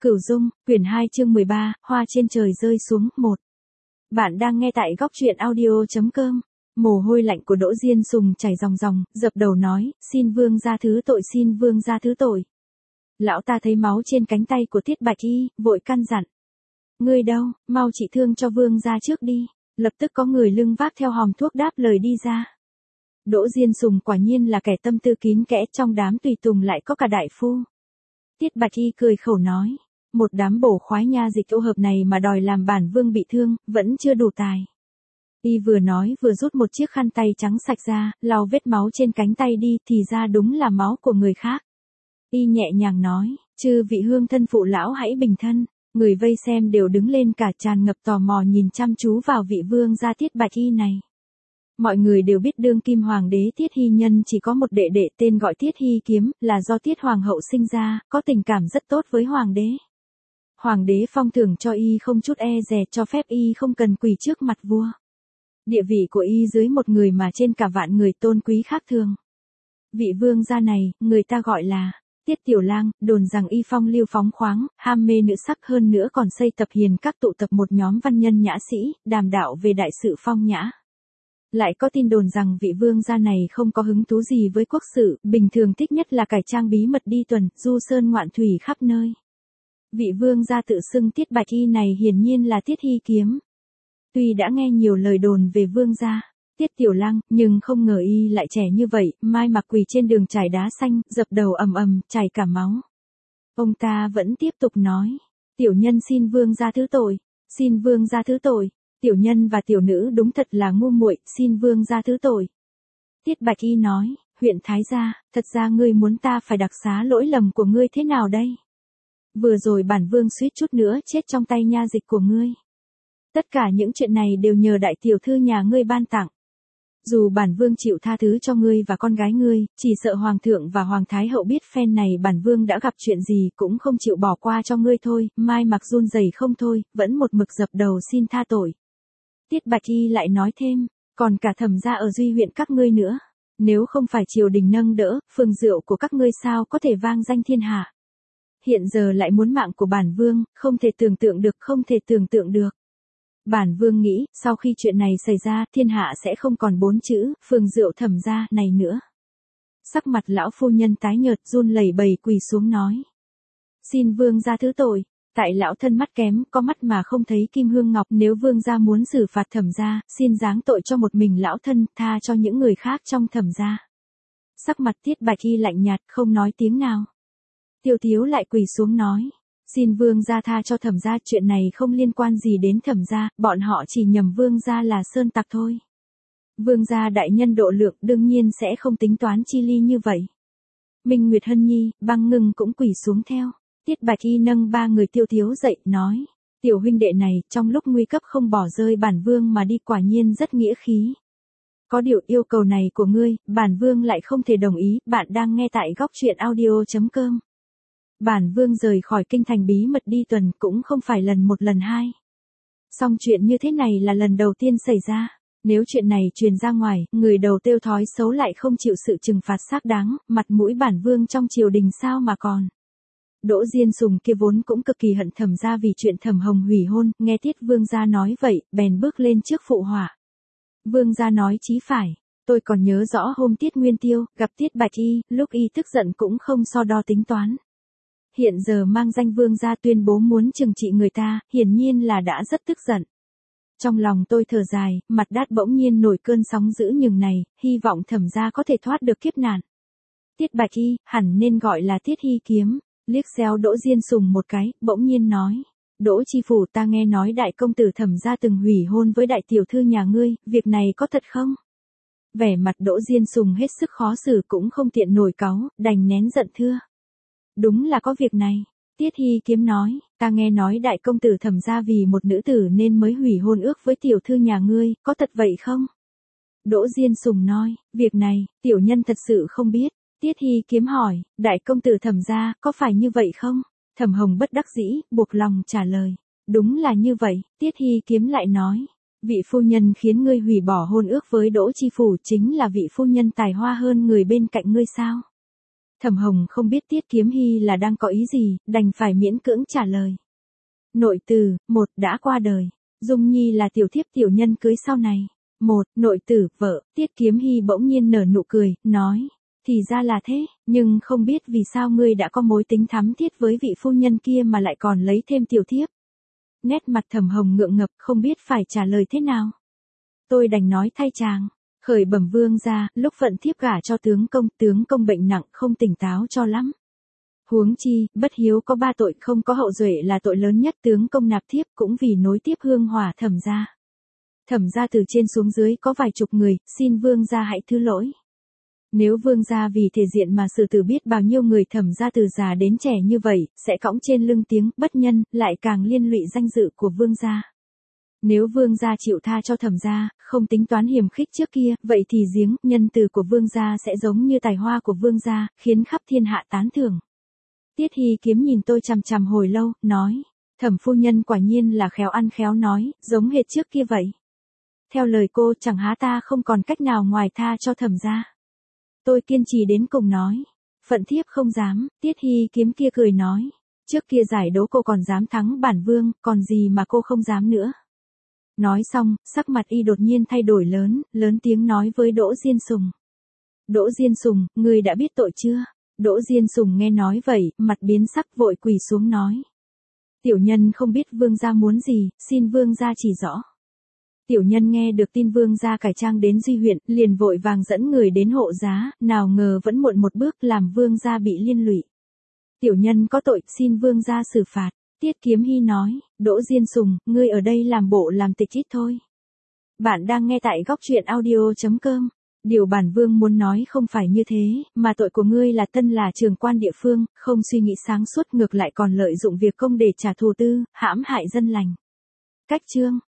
Cửu Dung, quyển 2 chương 13, Hoa trên trời rơi xuống, 1. Bạn đang nghe tại góc truyện audio.com. Mồ hôi lạnh của Đỗ Diên Sùng chảy ròng ròng, dập đầu nói, xin vương gia thứ tội, xin vương gia thứ tội. Lão ta thấy máu trên cánh tay của Tiết Bạch Y, vội căn dặn. Ngươi đâu, mau trị thương cho vương gia trước đi. Lập tức có người lưng vác theo hòm thuốc đáp lời đi ra. Đỗ Diên Sùng quả nhiên là kẻ tâm tư kín kẽ, trong đám tùy tùng lại có cả đại phu. Tiết Bạch Y cười khẩu nói. Một đám bổ khoái nha dịch ô hợp này mà đòi làm bản vương bị thương, vẫn chưa đủ tài. Y vừa nói vừa rút một chiếc khăn tay trắng sạch ra, lau vết máu trên cánh tay đi, thì ra đúng là máu của người khác. Y nhẹ nhàng nói, chư vị hương thân phụ lão hãy bình thân. Người vây xem đều đứng lên cả, tràn ngập tò mò nhìn chăm chú vào vị vương gia Tiết Bạch Y này. Mọi người đều biết đương kim hoàng đế Tiết Hy Nhân chỉ có một đệ đệ tên gọi Tiết Hy Kiếm, là do Tiết Hoàng hậu sinh ra, có tình cảm rất tốt với hoàng đế. Hoàng đế phong thưởng cho y không chút e dè, cho phép y không cần quỳ trước mặt vua. Địa vị của y dưới một người mà trên cả vạn người tôn quý khác thường. Vị vương gia này, người ta gọi là Tiết Tiểu Lang, đồn rằng y phong lưu phóng khoáng, ham mê nữ sắc, hơn nữa còn xây tập hiền các, tụ tập một nhóm văn nhân nhã sĩ, đàm đạo về đại sự phong nhã. Lại có tin đồn rằng vị vương gia này không có hứng thú gì với quốc sự, bình thường thích nhất là cải trang bí mật đi tuần, du sơn ngoạn thủy khắp nơi. Vị vương gia tự xưng Tiết Bạch Y này hiển nhiên là Tiết Hy Kiếm. Tuy đã nghe nhiều lời đồn về vương gia Tiết Tiểu Lang, nhưng không ngờ y lại trẻ như vậy, mai mặc quỳ trên đường trải đá xanh, dập đầu ầm ầm, chảy cả máu. Ông ta vẫn tiếp tục nói, tiểu nhân xin vương gia thứ tội, xin vương gia thứ tội, tiểu nhân và tiểu nữ đúng thật là ngu muội, xin vương gia thứ tội. Tiết Bạch Y nói, huyện Thái gia, thật ra ngươi muốn ta phải đặc xá lỗi lầm của ngươi thế nào đây? Vừa rồi bản vương suýt chút nữa chết trong tay nha dịch của ngươi. Tất cả những chuyện này đều nhờ đại tiểu thư nhà ngươi ban tặng. Dù bản vương chịu tha thứ cho ngươi và con gái ngươi, chỉ sợ hoàng thượng và hoàng thái hậu biết phen này bản vương đã gặp chuyện gì cũng không chịu bỏ qua cho ngươi thôi. Mai mặc run rẩy không thôi, vẫn một mực dập đầu xin tha tội. Tiết Bạch Y lại nói thêm, còn cả Thẩm gia ở Duy huyện các ngươi nữa. Nếu không phải triều đình nâng đỡ, phường rượu của các ngươi sao có thể vang danh thiên hạ. Hiện giờ lại muốn mạng của bản vương, không thể tưởng tượng được, không thể tưởng tượng được. Bản vương nghĩ, sau khi chuyện này xảy ra, thiên hạ sẽ không còn 4 chữ, phường rượu Thẩm gia này nữa. Sắc mặt lão phu nhân tái nhợt, run lẩy bẩy quỳ xuống nói. Xin vương gia thứ tội, tại lão thân mắt kém, có mắt mà không thấy kim hương ngọc, nếu vương gia muốn xử phạt Thẩm gia, xin giáng tội cho một mình lão thân, tha cho những người khác trong Thẩm gia. Sắc mặt Tiết Bạch Y lạnh nhạt, không nói tiếng nào. Tiêu Tiếu lại quỳ xuống nói, xin vương gia tha cho Thẩm gia, chuyện này không liên quan gì đến Thẩm gia, bọn họ chỉ nhầm vương gia là sơn tặc thôi. Vương gia đại nhân độ lượng, đương nhiên sẽ không tính toán chi ly như vậy. Minh Nguyệt Hân Nhi, Băng Ngưng cũng quỳ xuống theo. Tiết Bạch Y nâng 3 người Tiêu Tiếu dậy, nói, tiểu huynh đệ này, trong lúc nguy cấp không bỏ rơi bản vương mà đi, quả nhiên rất nghĩa khí. Có điều yêu cầu này của ngươi, bản vương lại không thể đồng ý. Bạn đang nghe tại góc truyện audio.com. Bản vương rời khỏi kinh thành bí mật đi tuần cũng không phải lần một lần hai. Song chuyện như thế này là lần đầu tiên xảy ra. Nếu chuyện này truyền ra ngoài, người đầu tiêu thói xấu lại không chịu sự trừng phạt xác đáng, mặt mũi bản vương trong triều đình sao mà còn. Đỗ Diên Sùng kia vốn cũng cực kỳ hận Thẩm gia vì chuyện Thẩm Hồng hủy hôn, nghe Tiết vương gia nói vậy, bèn bước lên trước phụ họa. Vương gia nói chí phải, tôi còn nhớ rõ hôm Tiết Nguyên Tiêu gặp Tiết Bạch Y, lúc y tức giận cũng không so đo tính toán. Hiện giờ mang danh vương gia tuyên bố muốn trừng trị người ta, hiển nhiên là đã rất tức giận. Trong lòng tôi thở dài, mặt đát bỗng nhiên nổi cơn sóng dữ nhường này, hy vọng Thẩm gia có thể thoát được kiếp nạn. Tiết Bạch Y, hẳn nên gọi là Tiết Hy Kiếm, liếc xéo Đỗ Diên Sùng một cái, bỗng nhiên nói. Đỗ chi phủ, ta nghe nói đại công tử Thẩm gia từng hủy hôn với đại tiểu thư nhà ngươi, việc này có thật không? Vẻ mặt Đỗ Diên Sùng hết sức khó xử, cũng không tiện nổi cáu, đành nén giận thưa. Đúng là có việc này. Tiết Hy Kiếm nói, ta nghe nói đại công tử Thẩm gia vì một nữ tử nên mới hủy hôn ước với tiểu thư nhà ngươi, có thật vậy không? Đỗ Diên Sùng nói, việc này, tiểu nhân thật sự không biết. Tiết Hy Kiếm hỏi, đại công tử Thẩm gia, có phải như vậy không? Thẩm Hồng bất đắc dĩ, buộc lòng trả lời. Đúng là như vậy. Tiết Hy Kiếm lại nói, vị phu nhân khiến ngươi hủy bỏ hôn ước với Đỗ chi phủ chính là vị phu nhân tài hoa hơn người bên cạnh ngươi sao? Thẩm Hồng không biết Tiết Kiếm Hy là đang có ý gì, đành phải miễn cưỡng trả lời. Nội tử, một đã qua đời. Dung Nhi là tiểu thiếp tiểu nhân cưới sau này. Một, nội tử, vợ, Tiết Kiếm Hy bỗng nhiên nở nụ cười, nói. Thì ra là thế, nhưng không biết vì sao ngươi đã có mối tính thắm thiết với vị phu nhân kia mà lại còn lấy thêm tiểu thiếp. Nét mặt Thẩm Hồng ngượng ngập, không biết phải trả lời thế nào. Tôi đành nói thay chàng. Khởi bẩm vương gia, lúc phận thiếp gả cho tướng công bệnh nặng không tỉnh táo cho lắm. Huống chi, bất hiếu có 3 tội, không có hậu duệ là tội lớn nhất, tướng công nạp thiếp cũng vì nối tiếp hương hỏa Thẩm gia. Thẩm gia từ trên xuống dưới có vài chục người, xin vương gia hãy thứ lỗi. Nếu vương gia vì thể diện mà xử tử biết bao nhiêu người Thẩm gia từ già đến trẻ như vậy, sẽ cõng trên lưng tiếng bất nhân, lại càng liên lụy danh dự của vương gia. Nếu vương gia chịu tha cho Thẩm gia, không tính toán hiềm khích trước kia, vậy thì giếng nhân từ của vương gia sẽ giống như tài hoa của vương gia, khiến khắp thiên hạ tán thưởng. Tiết Hy Kiếm nhìn tôi chằm chằm hồi lâu, nói, Thẩm phu nhân quả nhiên là khéo ăn khéo nói, giống hệt trước kia vậy. Theo lời cô, chẳng há ta không còn cách nào ngoài tha cho Thẩm gia. Tôi kiên trì đến cùng nói, phận thiếp không dám. Tiết Hy Kiếm kia cười nói, trước kia giải đấu cô còn dám thắng bản vương, còn gì mà cô không dám nữa. Nói xong, sắc mặt y đột nhiên thay đổi lớn tiếng nói với Đỗ Diên Sùng. Đỗ Diên Sùng, ngươi đã biết tội chưa? Đỗ Diên Sùng nghe nói vậy, mặt biến sắc vội quỳ xuống nói. Tiểu nhân không biết vương gia muốn gì, xin vương gia chỉ rõ. Tiểu nhân nghe được tin vương gia cải trang đến Duy huyện, liền vội vàng dẫn người đến hộ giá, nào ngờ vẫn muộn một bước làm vương gia bị liên lụy. Tiểu nhân có tội, xin vương gia xử phạt. Tiết Kiếm Hy nói, Đỗ Diên Sùng, ngươi ở đây làm bộ làm tịch ít thôi. Bạn đang nghe tại góc truyện audio.com. Điều bản vương muốn nói không phải như thế, mà tội của ngươi là tân là trường quan địa phương, không suy nghĩ sáng suốt ngược lại còn lợi dụng việc công để trả thù tư, hãm hại dân lành. Cách chương.